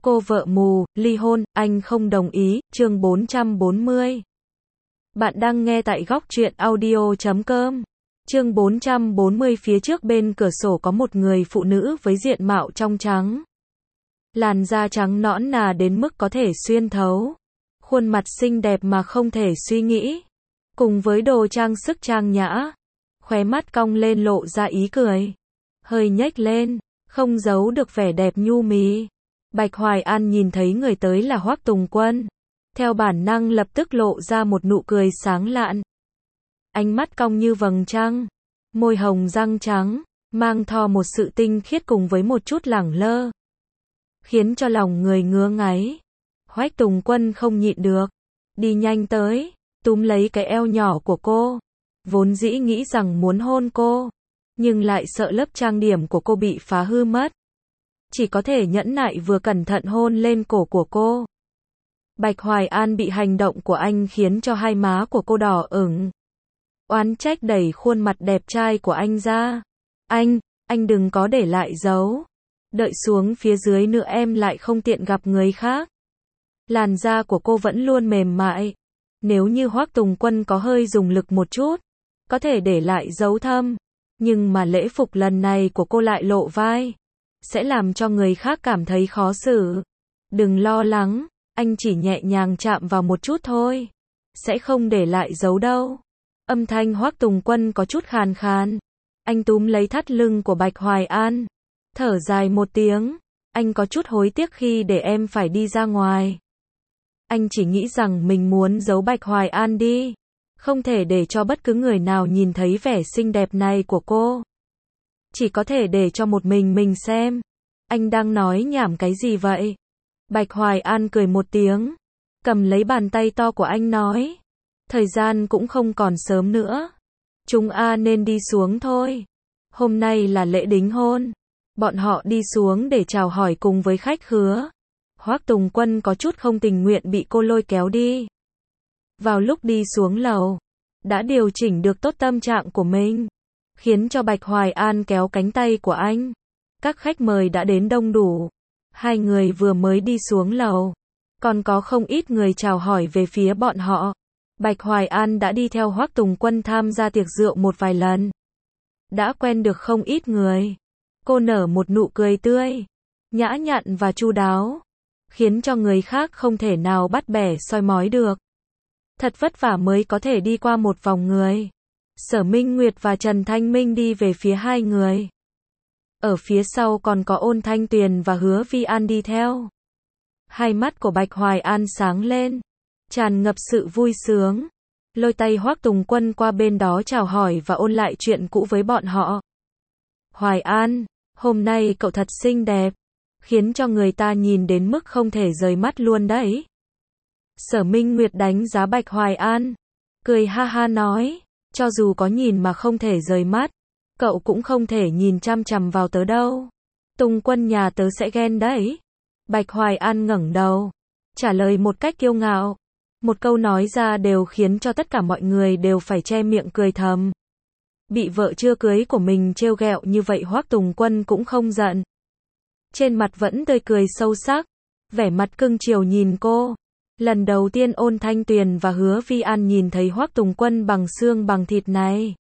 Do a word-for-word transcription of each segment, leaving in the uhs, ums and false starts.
Cô vợ mù, ly hôn, anh không đồng ý, chương bốn trăm bốn mươi. Bạn đang nghe tại góc truyện audio chấm com. Chương bốn trăm bốn mươi. Phía trước bên cửa sổ có một người phụ nữ với diện mạo trong trắng. Làn da trắng nõn nà đến mức có thể xuyên thấu. Khuôn mặt xinh đẹp mà không thể suy nghĩ. Cùng với đồ trang sức trang nhã. Khóe mắt cong lên lộ ra ý cười. Hơi nhếch lên, không giấu được vẻ đẹp nhu mì. Bạch Hoài An nhìn thấy người tới là Hoắc Tùng Quân. Theo bản năng lập tức lộ ra một nụ cười sáng lạn. Ánh mắt cong như vầng trăng. Môi hồng răng trắng, mang theo một sự tinh khiết cùng với một chút lẳng lơ. Khiến cho lòng người ngứa ngáy. Hoắc Tùng Quân không nhịn được. Đi nhanh tới, túm lấy cái eo nhỏ của cô. Vốn dĩ nghĩ rằng muốn hôn cô. Nhưng lại sợ lớp trang điểm của cô bị phá hư mất. Chỉ có thể nhẫn nại vừa cẩn thận hôn lên cổ của cô. Bạch Hoài An bị hành động của anh khiến cho hai má của cô đỏ ửng. Oán trách đẩy khuôn mặt đẹp trai của anh ra. Anh, anh đừng có để lại dấu. Đợi xuống phía dưới nữa em lại không tiện gặp người khác. Làn da của cô vẫn luôn mềm mại. Nếu như Hoắc Tùng Quân có hơi dùng lực một chút, có thể để lại dấu thâm. Nhưng mà lễ phục lần này của cô lại lộ vai. Sẽ làm cho người khác cảm thấy khó xử. Đừng lo lắng, anh chỉ nhẹ nhàng chạm vào một chút thôi. Sẽ không để lại dấu đâu. Âm thanh Hoắc Tùng Quân có chút khàn khàn. Anh túm lấy thắt lưng của Bạch Hoài An. Thở dài một tiếng. Anh có chút hối tiếc khi để em phải đi ra ngoài. Anh chỉ nghĩ rằng mình muốn giấu Bạch Hoài An đi. Không thể để cho bất cứ người nào nhìn thấy vẻ xinh đẹp này của cô. Chỉ có thể để cho một mình mình xem. Anh đang nói nhảm cái gì vậy? Bạch Hoài An cười một tiếng. Cầm lấy bàn tay to của anh nói. Thời gian cũng không còn sớm nữa. Chúng a nên đi xuống thôi. Hôm nay là lễ đính hôn. Bọn họ đi xuống để chào hỏi cùng với khách khứa. Hoắc Tùng Quân có chút không tình nguyện bị cô lôi kéo đi. Vào lúc đi xuống lầu, đã điều chỉnh được tốt tâm trạng của mình. Khiến cho Bạch Hoài An kéo cánh tay của anh. Các khách mời đã đến đông đủ. Hai người vừa mới đi xuống lầu. Còn có không ít người chào hỏi về phía bọn họ. Bạch Hoài An đã đi theo Hoắc Tùng Quân tham gia tiệc rượu một vài lần. Đã quen được không ít người. Cô nở một nụ cười tươi. Nhã nhặn và chu đáo. Khiến cho người khác không thể nào bắt bẻ soi mói được. Thật vất vả mới có thể đi qua một vòng người. Sở Minh Nguyệt và Trần Thanh Minh đi về phía hai người. Ở phía sau còn có Ôn Thanh Tuyền và Hứa Vi An đi theo. Hai mắt của Bạch Hoài An sáng lên. Tràn ngập sự vui sướng. Lôi tay Hoắc Tùng Quân qua bên đó chào hỏi và ôn lại chuyện cũ với bọn họ. Hoài An, hôm nay cậu thật xinh đẹp. Khiến cho người ta nhìn đến mức không thể rời mắt luôn đấy. Sở Minh Nguyệt đánh giá Bạch Hoài An. Cười ha ha nói. Cho dù có nhìn mà không thể rời mắt. Cậu cũng không thể nhìn chăm chằm vào tớ đâu. Tùng Quân nhà tớ sẽ ghen đấy. Bạch Hoài An ngẩng đầu. Trả lời một cách kiêu ngạo. Một câu nói ra đều khiến cho tất cả mọi người đều phải che miệng cười thầm. Bị vợ chưa cưới của mình trêu ghẹo như vậy Hoắc Tùng Quân cũng không giận. Trên mặt vẫn tươi cười sâu sắc. Vẻ mặt cưng chiều nhìn cô. Lần đầu tiên Ôn Thanh Tuyền và Hứa Vi An nhìn thấy Hoắc Tùng Quân bằng xương bằng thịt này.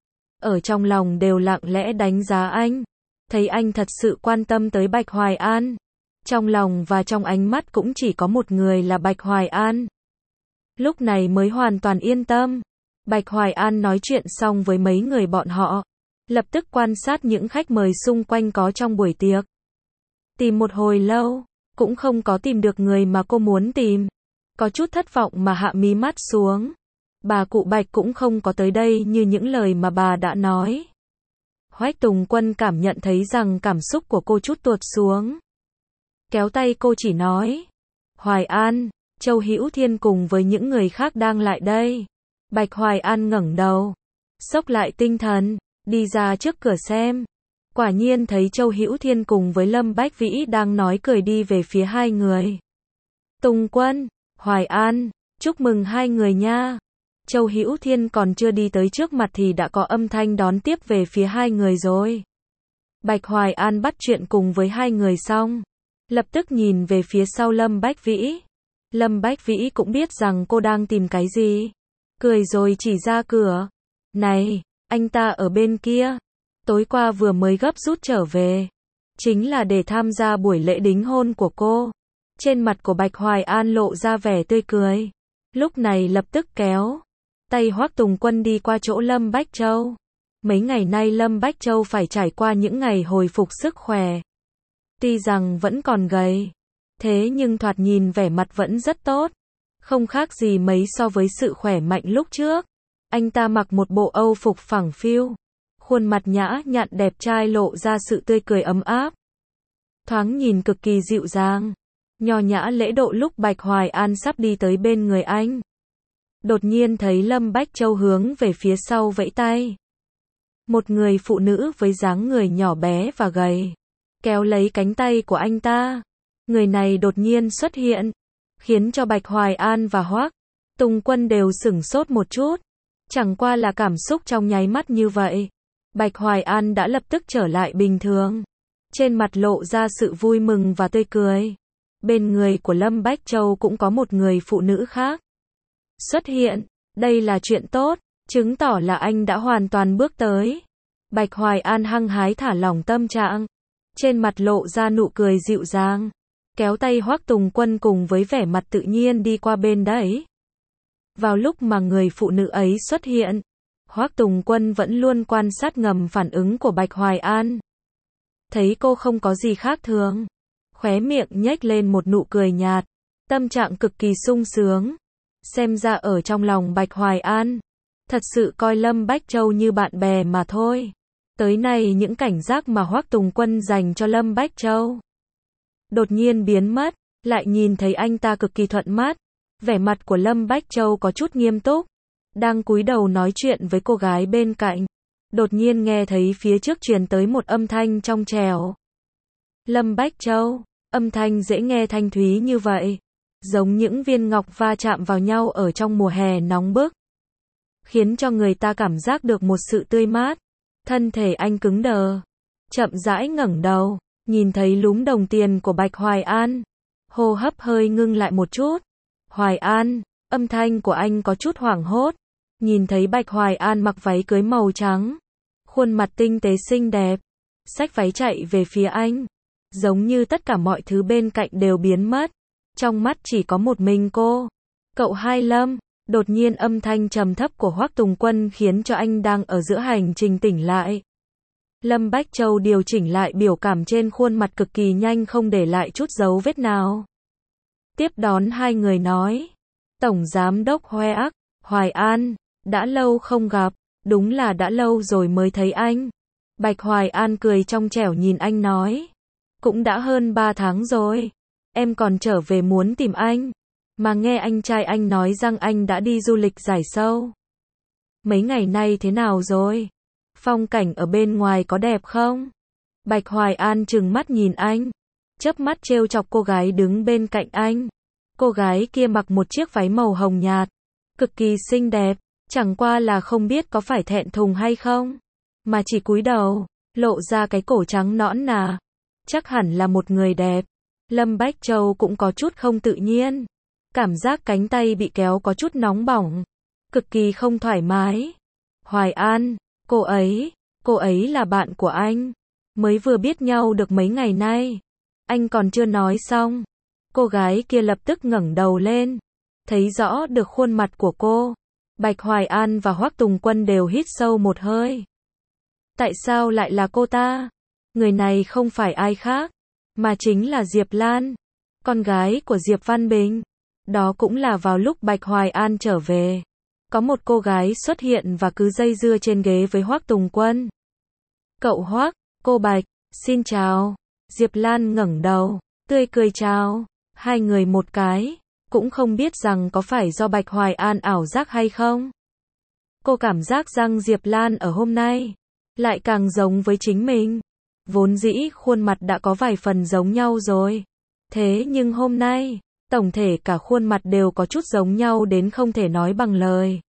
Ở trong lòng đều lặng lẽ đánh giá anh. Thấy anh thật sự quan tâm tới Bạch Hoài An. Trong lòng và trong ánh mắt cũng chỉ có một người là Bạch Hoài An. Lúc này mới hoàn toàn yên tâm. Bạch Hoài An nói chuyện xong với mấy người bọn họ. Lập tức quan sát những khách mời xung quanh có trong buổi tiệc. Tìm một hồi lâu, cũng không có tìm được người mà cô muốn tìm. Có chút thất vọng mà hạ mí mắt xuống. Bà cụ Bạch cũng không có tới đây như những lời mà bà đã nói. Hoắc Tùng Quân cảm nhận thấy rằng cảm xúc của cô chút tuột xuống. Kéo tay cô chỉ nói. Hoài An, Châu Hữu Thiên cùng với những người khác đang lại đây. Bạch Hoài An ngẩng đầu. Xốc lại tinh thần, đi ra trước cửa xem. Quả nhiên thấy Châu Hữu Thiên cùng với Lâm Bách Vĩ đang nói cười đi về phía hai người. Tùng Quân, Hoài An, chúc mừng hai người nha. Châu Hữu Thiên còn chưa đi tới trước mặt thì đã có âm thanh đón tiếp về phía hai người rồi. Bạch Hoài An bắt chuyện cùng với hai người xong. lập tức nhìn về phía sau Lâm Bách Vĩ. Lâm Bách Vĩ cũng biết rằng cô đang tìm cái gì. Cười rồi chỉ ra cửa. Này, anh ta ở bên kia. Tối qua vừa mới gấp rút trở về. Chính là để tham gia buổi lễ đính hôn của cô. Trên mặt của Bạch Hoài An lộ ra vẻ tươi cười. Lúc này lập tức kéo tay Hoắc Tùng Quân đi qua chỗ Lâm Bách Châu. Mấy ngày nay Lâm Bách Châu phải trải qua những ngày hồi phục sức khỏe. Tuy rằng vẫn còn gầy, thế nhưng thoạt nhìn vẻ mặt vẫn rất tốt. Không khác gì mấy so với sự khỏe mạnh lúc trước. Anh ta mặc một bộ Âu phục phẳng phiu. Khuôn mặt nhã nhặn đẹp trai lộ ra sự tươi cười ấm áp. Thoáng nhìn cực kỳ dịu dàng. Nho nhã lễ độ lúc Bạch Hoài An sắp đi tới bên người anh. Đột nhiên thấy Lâm Bách Châu hướng về phía sau vẫy tay. Một người phụ nữ với dáng người nhỏ bé và gầy. Kéo lấy cánh tay của anh ta. Người này đột nhiên xuất hiện. Khiến cho Bạch Hoài An và Hoắc Tùng Quân đều sửng sốt một chút. Chẳng qua là cảm xúc trong nháy mắt như vậy. Bạch Hoài An đã lập tức trở lại bình thường. Trên mặt lộ ra sự vui mừng và tươi cười. Bên người của Lâm Bách Châu cũng có một người phụ nữ khác xuất hiện. Đây là chuyện tốt, chứng tỏ là anh đã hoàn toàn bước tới. Bạch Hoài An hăng hái thả lỏng tâm trạng. Trên mặt lộ ra nụ cười dịu dàng. Kéo tay Hoắc Tùng Quân cùng với vẻ mặt tự nhiên đi qua bên đấy. Vào lúc mà người phụ nữ ấy xuất hiện, Hoắc Tùng Quân vẫn luôn quan sát ngầm phản ứng của Bạch Hoài An. Thấy cô không có gì khác thường. Khóe miệng nhếch lên một nụ cười nhạt. Tâm trạng cực kỳ sung sướng. Xem ra ở trong lòng Bạch Hoài An, thật sự coi Lâm Bách Châu như bạn bè mà thôi. Tới nay những cảnh giác mà Hoắc Tùng Quân dành cho Lâm Bách Châu đột nhiên biến mất. Lại nhìn thấy anh ta cực kỳ thuận mắt. Vẻ mặt của Lâm Bách Châu có chút nghiêm túc. Đang cúi đầu nói chuyện với cô gái bên cạnh. Đột nhiên nghe thấy phía trước truyền tới một âm thanh trong trẻo. Lâm Bách Châu, âm thanh dễ nghe thanh thúy như vậy. Giống những viên ngọc va chạm vào nhau ở trong mùa hè nóng bức. Khiến cho người ta cảm giác được một sự tươi mát. Thân thể anh cứng đờ. Chậm rãi ngẩng đầu. Nhìn thấy lúm đồng tiền của Bạch Hoài An. Hô hấp hơi ngưng lại một chút. Hoài An, âm thanh của anh có chút hoảng hốt. Nhìn thấy Bạch Hoài An mặc váy cưới màu trắng. Khuôn mặt tinh tế xinh đẹp. Xách váy chạy về phía anh. Giống như tất cả mọi thứ bên cạnh đều biến mất. Trong mắt chỉ có một mình cô. Cậu hai Lâm. Đột nhiên âm thanh trầm thấp của Hoắc Tùng Quân khiến cho anh đang ở giữa hành trình tỉnh lại. Lâm Bách Châu điều chỉnh lại biểu cảm trên khuôn mặt cực kỳ nhanh không để lại chút dấu vết nào. Tiếp đón hai người nói. Tổng Giám đốc Hoắc, Hoài An, đã lâu không gặp, đúng là đã lâu rồi mới thấy anh. Bạch Hoài An cười trong trẻo nhìn anh nói. Cũng đã hơn ba tháng rồi. Em còn trở về muốn tìm anh. Mà nghe anh trai anh nói rằng anh đã đi du lịch giải sâu. Mấy ngày nay thế nào rồi? Phong cảnh ở bên ngoài có đẹp không? Bạch Hoài An trừng mắt nhìn anh. Chớp mắt trêu chọc cô gái đứng bên cạnh anh. Cô gái kia mặc một chiếc váy màu hồng nhạt. Cực kỳ xinh đẹp. Chẳng qua là không biết có phải thẹn thùng hay không. Mà chỉ cúi đầu. Lộ ra cái cổ trắng nõn nà. Chắc hẳn là một người đẹp. Lâm Bách Châu cũng có chút không tự nhiên. Cảm giác cánh tay bị kéo có chút nóng bỏng. Cực kỳ không thoải mái. Hoài An, cô ấy, cô ấy là bạn của anh. Mới vừa biết nhau được mấy ngày nay. Anh còn chưa nói xong. Cô gái kia lập tức ngẩng đầu lên. Thấy rõ được khuôn mặt của cô. Bạch Hoài An và Hoắc Tùng Quân đều hít sâu một hơi. Tại sao lại là cô ta? Người này không phải ai khác. Mà chính là Diệp Lan. Con gái của Diệp Văn Bình. Đó cũng là vào lúc Bạch Hoài An trở về. Có một cô gái xuất hiện và cứ dây dưa trên ghế với Hoắc Tùng Quân. Cậu Hoắc, cô Bạch, xin chào. Diệp Lan ngẩng đầu, tươi cười chào. Hai người một cái. Cũng không biết rằng có phải do Bạch Hoài An ảo giác hay không. Cô cảm giác rằng Diệp Lan ở hôm nay lại càng giống với chính mình. Vốn dĩ khuôn mặt đã có vài phần giống nhau rồi. Thế nhưng hôm nay, tổng thể cả khuôn mặt đều có chút giống nhau đến không thể nói bằng lời.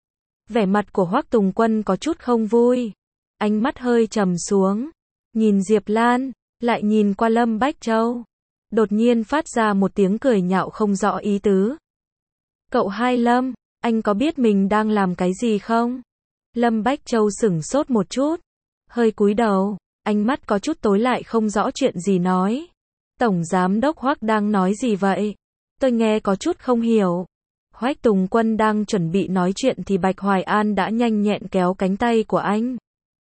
Vẻ mặt của Hoắc Tùng Quân có chút không vui. Ánh mắt hơi trầm xuống. Nhìn Diệp Lan, lại nhìn qua Lâm Bách Châu. đột nhiên phát ra một tiếng cười nhạo không rõ ý tứ. Cậu hai Lâm, anh có biết mình đang làm cái gì không? Lâm Bách Châu sửng sốt một chút, hơi cúi đầu, ánh mắt có chút tối lại không rõ chuyện gì nói. Tổng giám đốc Hoắc đang nói gì vậy? Tôi nghe có chút không hiểu. Hoắc Tùng Quân đang chuẩn bị nói chuyện thì Bạch Hoài An đã nhanh nhẹn kéo cánh tay của anh.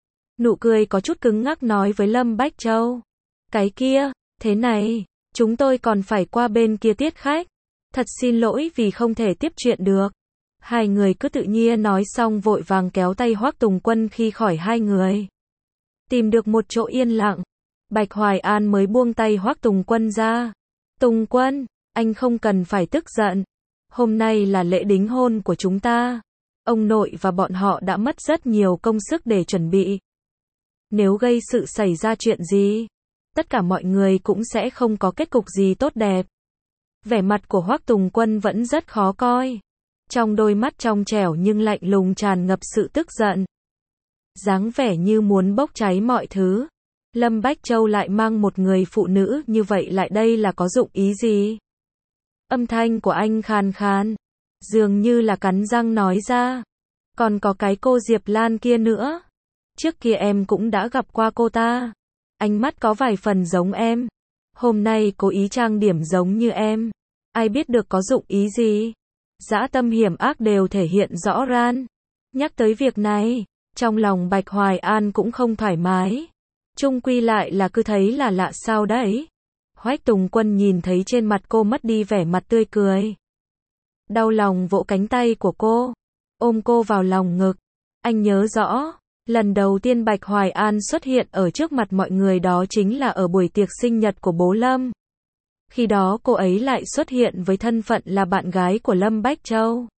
Nụ cười có chút cứng ngắc nói với Lâm Bách Châu. Cái kia, thế này, chúng tôi còn phải qua bên kia tiết khách. Thật xin lỗi vì không thể tiếp chuyện được. Hai người cứ tự nhiên nói xong vội vàng kéo tay Hoắc Tùng Quân khi khỏi hai người. Tìm được một chỗ yên lặng, Bạch Hoài An mới buông tay Hoắc Tùng Quân ra. Tùng Quân, anh không cần phải tức giận. Hôm nay là lễ đính hôn của chúng ta. Ông nội và bọn họ đã mất rất nhiều công sức để chuẩn bị. Nếu gây sự xảy ra chuyện gì, tất cả mọi người cũng sẽ không có kết cục gì tốt đẹp. Vẻ mặt của Hoắc Tùng Quân vẫn rất khó coi. Trong đôi mắt trong trẻo nhưng lạnh lùng tràn ngập sự tức giận. Dáng vẻ như muốn bốc cháy mọi thứ. Lâm Bách Châu lại mang một người phụ nữ như vậy lại đây là có dụng ý gì? Âm thanh của anh khàn khàn, dường như là cắn răng nói ra. Còn có cái cô Diệp Lan kia nữa. Trước kia em cũng đã gặp qua cô ta. Ánh mắt có vài phần giống em. Hôm nay cố ý trang điểm giống như em. Ai biết được có dụng ý gì? Dã tâm hiểm ác đều thể hiện rõ ran. Nhắc tới việc này, trong lòng Bạch Hoài An cũng không thoải mái. Chung quy lại là cứ thấy là lạ sao đấy. Hoắc Tùng Quân nhìn thấy trên mặt cô mất đi vẻ mặt tươi cười. Đau lòng vỗ cánh tay của cô, ôm cô vào lòng ngực. Anh nhớ rõ, lần đầu tiên Bạch Hoài An xuất hiện ở trước mặt mọi người đó chính là ở buổi tiệc sinh nhật của bố Lâm. Khi đó cô ấy lại xuất hiện với thân phận là bạn gái của Lâm Bách Châu.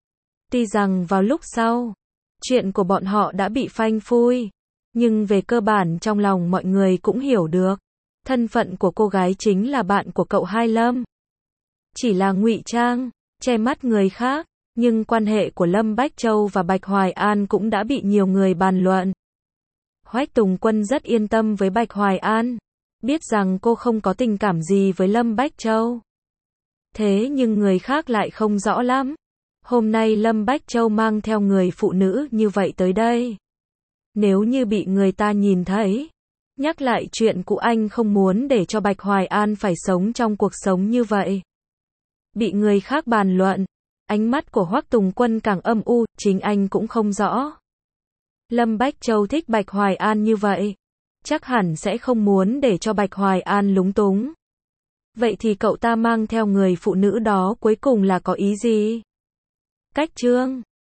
Tuy rằng vào lúc sau, chuyện của bọn họ đã bị phanh phui, nhưng về cơ bản trong lòng mọi người cũng hiểu được, thân phận của cô gái chính là bạn của cậu hai Lâm. Chỉ là ngụy trang, che mắt người khác, nhưng quan hệ của Lâm Bách Châu và Bạch Hoài An cũng đã bị nhiều người bàn luận. Hoắc Tùng Quân rất yên tâm với Bạch Hoài An, biết rằng cô không có tình cảm gì với Lâm Bách Châu. Thế nhưng người khác lại không rõ lắm. Hôm nay Lâm Bách Châu mang theo người phụ nữ như vậy tới đây. Nếu như bị người ta nhìn thấy, nhắc lại chuyện của anh không muốn để cho Bạch Hoài An phải sống trong cuộc sống như vậy. Bị người khác bàn luận, ánh mắt của Hoắc Tùng Quân càng âm u, chính anh cũng không rõ. Lâm Bách Châu thích Bạch Hoài An như vậy, chắc hẳn sẽ không muốn để cho Bạch Hoài An lúng túng. Vậy thì cậu ta mang theo người phụ nữ đó cuối cùng là có ý gì? Cách chương